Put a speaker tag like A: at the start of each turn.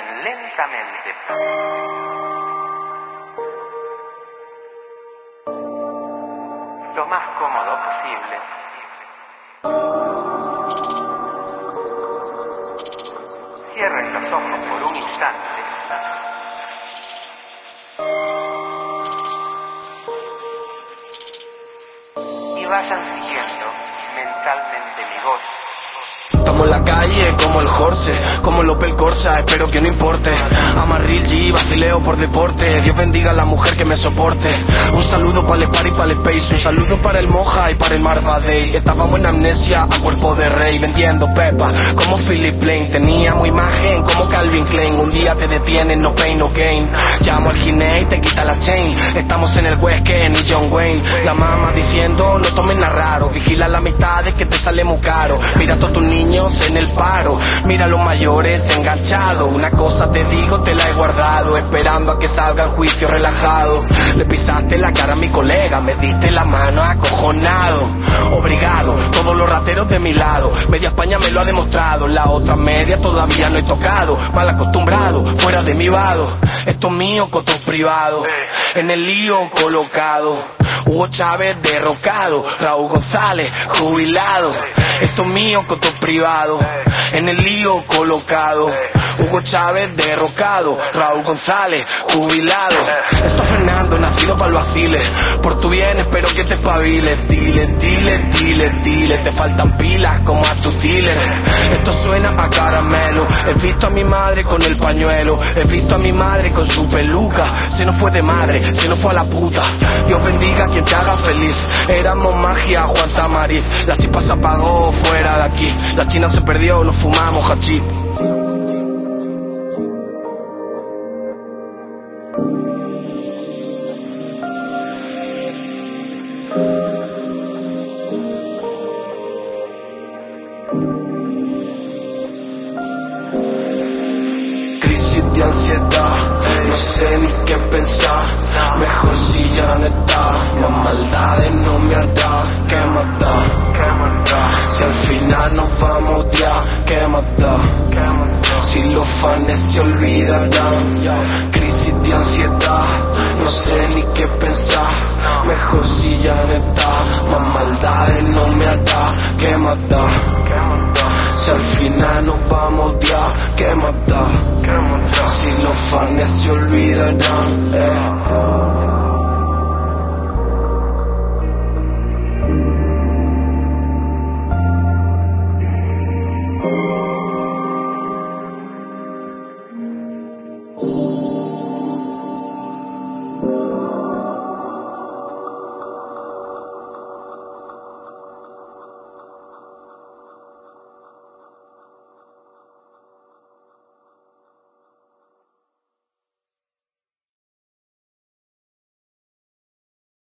A: lentamente. Lo más cómodo posible. Cierren los ojos por un instante. Y vayan siguiendo mentalmente mi voz.
B: Estamos en la calle como el Jorge, como el Opel Corsa, espero que no importe. Amarril G, vacileo por deporte. Dios bendiga a la mujer que me soporte. Un saludo para el Spar y para el Space. Un saludo para el Moja y para el Marva Day. Estábamos en amnesia a cuerpo de rey, vendiendo pepa como Philip Plain. Teníamos imagen como Calvin Klein. Un día te detienen, no pain, no gain. Llamo al Guinea y te quita la chain. Estamos en el West Ken y John Wayne. La mamá diciendo, no tomen nada raro. Vigila la amistad que te sale muy caro. Mira a todos tus niños en el paro, mira a los mayores enganchados. Una cosa te digo, te la he guardado, esperando a que salga el juicio relajado. Le pisaste la cara a mi colega, me diste la mano acojonado. Obrigado, todos los rateros de mi lado. Media España me lo ha demostrado, la otra media todavía no he tocado. Mal acostumbrado, fuera de mi vado. Esto es mío, coto privado. En el lío colocado. Hugo Chávez derrocado, Raúl González jubilado. Esto es mío, coto privado. En el lío colocado. Hugo Chávez derrocado, Raúl González jubilado. Esto es Fernando, nacido para el vacile. Por tu bien espero que te espabiles. Dile, dile, dile, dile. Te faltan pilas como a tus dealers. Esto suena a caramelo. He visto a mi madre con el pañuelo. He visto a mi madre con su peluca. Se nos fue de madre, se nos fue a la puta. Dios bendiga a quien te haga feliz. Éramos magia, Juan Tamariz. La chispa se apagó fuera de aquí. La China se perdió, nos fumamos hachís. Crisis de ansiedad, no sé ni qué pensar. Mejor si ya no está. Más maldades no me hará. ¿Qué más da? Si al final nos vamos ya, ¿qué más da? Si los fans se olvidarán. Crisis de ansiedad, no sé ni qué pensar. Mejor si ya no está. Más maldades no me hará. ¿Qué más da? Si al final nos vamos ya, ¿qué más da? Si los fans se olvidarán.